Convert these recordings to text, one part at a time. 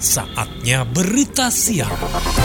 Saatnya berita siang.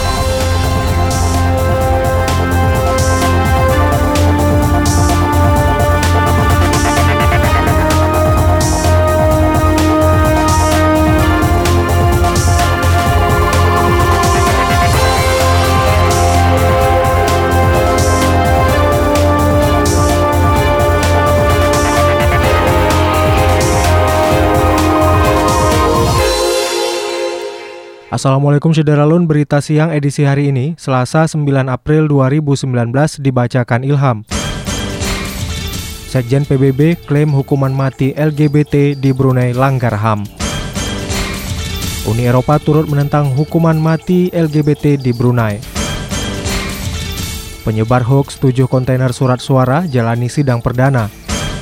Assalamualaikum Syederalun, berita siang edisi hari ini, Selasa 9 April 2019 dibacakan Ilham. Sekjen PBB klaim hukuman mati LGBT di Brunei langgar HAM. Uni Eropa turut menentang hukuman mati LGBT di Brunei. Penyebar hoaks 7 kontainer surat suara jalani sidang perdana.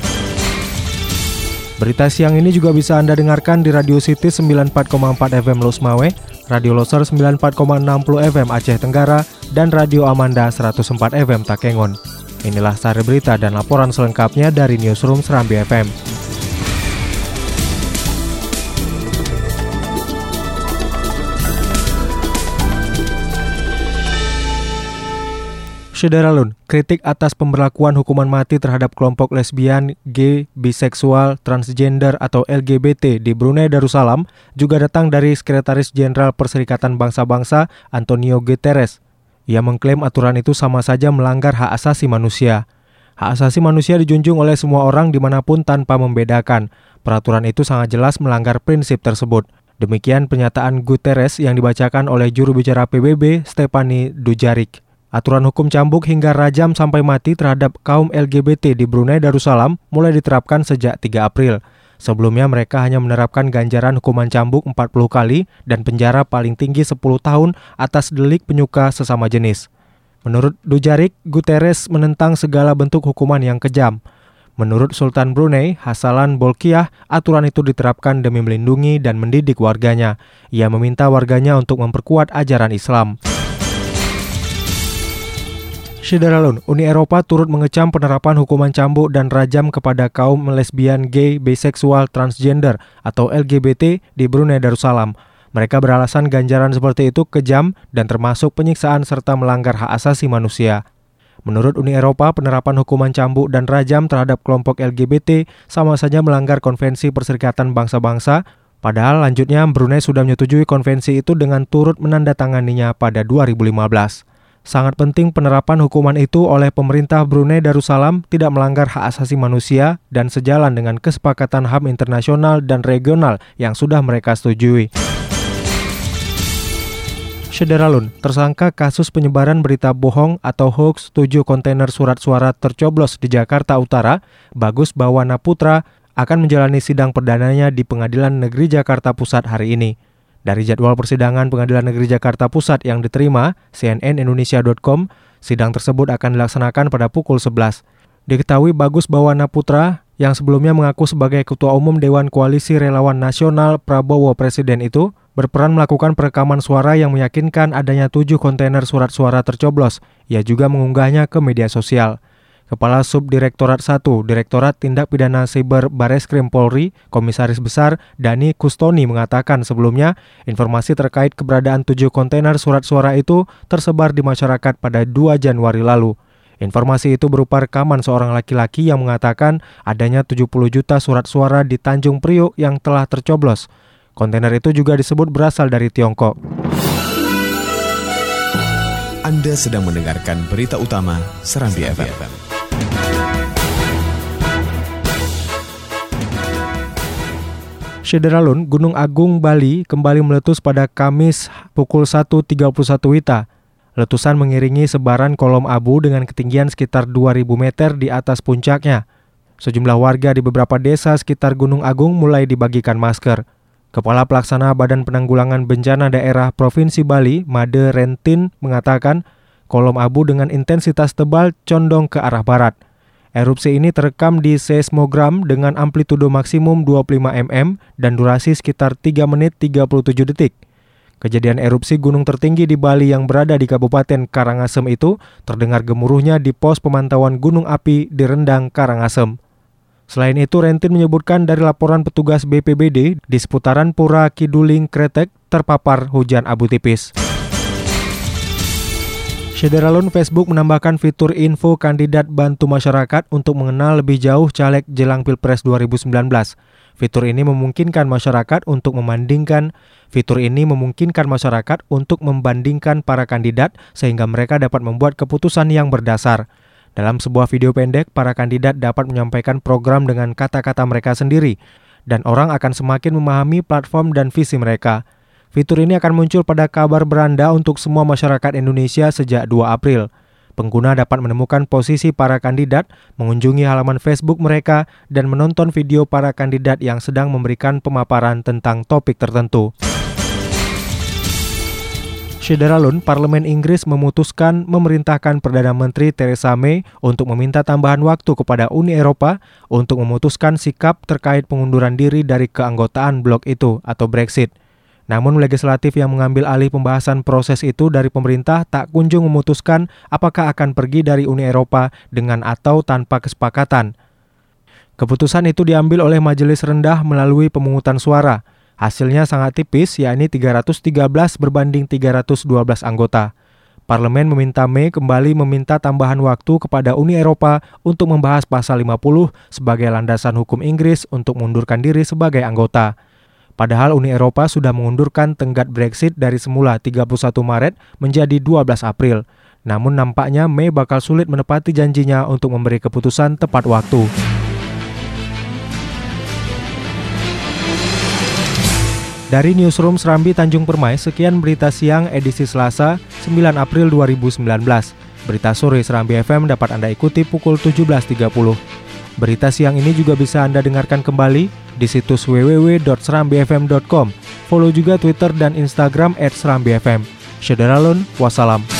Berita siang ini juga bisa Anda dengarkan di Radio City 94,4 FM Los Mawe, Radio Loser 94,60 FM Aceh Tenggara, dan Radio Amanda 104 FM Takengon. Inilah sari berita dan laporan selengkapnya dari Newsroom Serambi FM. Syederalun, kritik atas pemberlakuan hukuman mati terhadap kelompok lesbian, gay, biseksual, transgender atau LGBT di Brunei Darussalam juga datang dari Sekretaris Jenderal Perserikatan Bangsa-Bangsa Antonio Guterres. Ia mengklaim aturan itu sama saja melanggar hak asasi manusia. Hak asasi manusia dijunjung oleh semua orang dimanapun tanpa membedakan. Peraturan itu sangat jelas melanggar prinsip tersebut. Demikian pernyataan Guterres yang dibacakan oleh juru bicara PBB Stephanie Dujarric. Aturan hukum cambuk hingga rajam sampai mati terhadap kaum LGBT di Brunei Darussalam mulai diterapkan sejak 3 April. Sebelumnya mereka hanya menerapkan ganjaran hukuman cambuk 40 kali dan penjara paling tinggi 10 tahun atas delik penyuka sesama jenis. Menurut Dujarric, Guterres menentang segala bentuk hukuman yang kejam. Menurut Sultan Brunei, Hassalan Bolkiah, aturan itu diterapkan demi melindungi dan mendidik warganya. Ia meminta warganya untuk memperkuat ajaran Islam. Syederalun, Uni Eropa turut mengecam penerapan hukuman cambuk dan rajam kepada kaum lesbian, gay, biseksual, transgender atau LGBT di Brunei Darussalam. Mereka beralasan ganjaran seperti itu kejam dan termasuk penyiksaan serta melanggar hak asasi manusia. Menurut Uni Eropa, penerapan hukuman cambuk dan rajam terhadap kelompok LGBT sama saja melanggar Konvensi Perserikatan Bangsa-Bangsa, padahal lanjutnya Brunei sudah menyetujui konvensi itu dengan turut menandatanganinya pada 2015. Sangat penting penerapan hukuman itu oleh pemerintah Brunei Darussalam tidak melanggar hak asasi manusia dan sejalan dengan kesepakatan HAM internasional dan regional yang sudah mereka setujui. Syederalun, tersangka kasus penyebaran berita bohong atau hoax 7 kontainer surat suara tercoblos di Jakarta Utara, Bagus Bawana Putra, akan menjalani sidang perdananya di Pengadilan Negeri Jakarta Pusat hari ini. Dari jadwal persidangan Pengadilan Negeri Jakarta Pusat yang diterima, cnnindonesia.com, sidang tersebut akan dilaksanakan pada pukul 11. Diketahui Bagus Bawana Putra, yang sebelumnya mengaku sebagai Ketua Umum Dewan Koalisi Relawan Nasional Prabowo Presiden itu, berperan melakukan perekaman suara yang meyakinkan adanya 7 kontainer surat suara tercoblos. Ia juga mengunggahnya ke media sosial. Kepala Subdirektorat 1, Direktorat Tindak Pidana Siber Bareskrim Polri, Komisaris Besar Dani Kustoni mengatakan sebelumnya, informasi terkait keberadaan 7 kontainer surat suara itu tersebar di masyarakat pada 2 Januari lalu. Informasi itu berupa rekaman seorang laki-laki yang mengatakan adanya 70 juta surat suara di Tanjung Priok yang telah tercoblos. Kontainer itu juga disebut berasal dari Tiongkok. Anda sedang mendengarkan berita utama Serambi FM. Syederalun, Gunung Agung, Bali kembali meletus pada Kamis pukul 1.31 WITA. Letusan mengiringi sebaran kolom abu dengan ketinggian sekitar 2.000 meter di atas puncaknya. Sejumlah warga di beberapa desa sekitar Gunung Agung mulai dibagikan masker. Kepala Pelaksana Badan Penanggulangan Bencana Daerah Provinsi Bali, Made Rentin, mengatakan kolom abu dengan intensitas tebal condong ke arah barat. Erupsi ini terekam di seismogram dengan amplitudo maksimum 25 mm dan durasi sekitar 3 menit 37 detik. Kejadian erupsi gunung tertinggi di Bali yang berada di Kabupaten Karangasem itu terdengar gemuruhnya di pos pemantauan gunung api di Rendang, Karangasem. Selain itu, Rentin menyebutkan dari laporan petugas BPBD di seputaran Pura Kiduling Kretek terpapar hujan abu tipis. Syederalun Facebook menambahkan fitur info kandidat bantu masyarakat untuk mengenal lebih jauh caleg jelang Pilpres 2019. Fitur ini memungkinkan masyarakat untuk membandingkan para kandidat sehingga mereka dapat membuat keputusan yang berdasar. Dalam sebuah video pendek, para kandidat dapat menyampaikan program dengan kata-kata mereka sendiri, dan orang akan semakin memahami platform dan visi mereka. Fitur ini akan muncul pada kabar beranda untuk semua masyarakat Indonesia sejak 2 April. Pengguna dapat menemukan posisi para kandidat, mengunjungi halaman Facebook mereka, dan menonton video para kandidat yang sedang memberikan pemaparan tentang topik tertentu. Syederalun, Parlemen Inggris memutuskan memerintahkan Perdana Menteri Theresa May untuk meminta tambahan waktu kepada Uni Eropa untuk memutuskan sikap terkait pengunduran diri dari keanggotaan blok itu atau Brexit. Namun legislatif yang mengambil alih pembahasan proses itu dari pemerintah tak kunjung memutuskan apakah akan pergi dari Uni Eropa dengan atau tanpa kesepakatan. Keputusan itu diambil oleh majelis rendah melalui pemungutan suara. Hasilnya sangat tipis, yakni 313 berbanding 312 anggota. Parlemen meminta May kembali meminta tambahan waktu kepada Uni Eropa untuk membahas pasal 50 sebagai landasan hukum Inggris untuk mengundurkan diri sebagai anggota. Padahal Uni Eropa sudah mengundurkan tenggat Brexit dari semula 31 Maret menjadi 12 April. Namun nampaknya May bakal sulit menepati janjinya untuk memberi keputusan tepat waktu. Dari Newsroom Serambi Tanjung Permai, sekian berita siang edisi Selasa 9 April 2019. Berita sore Serambi FM dapat Anda ikuti pukul 17.30. Berita siang ini juga bisa Anda dengarkan kembali di situs www.serambifm.com. Follow juga Twitter dan Instagram @serambifm. Syederalun, wassalam.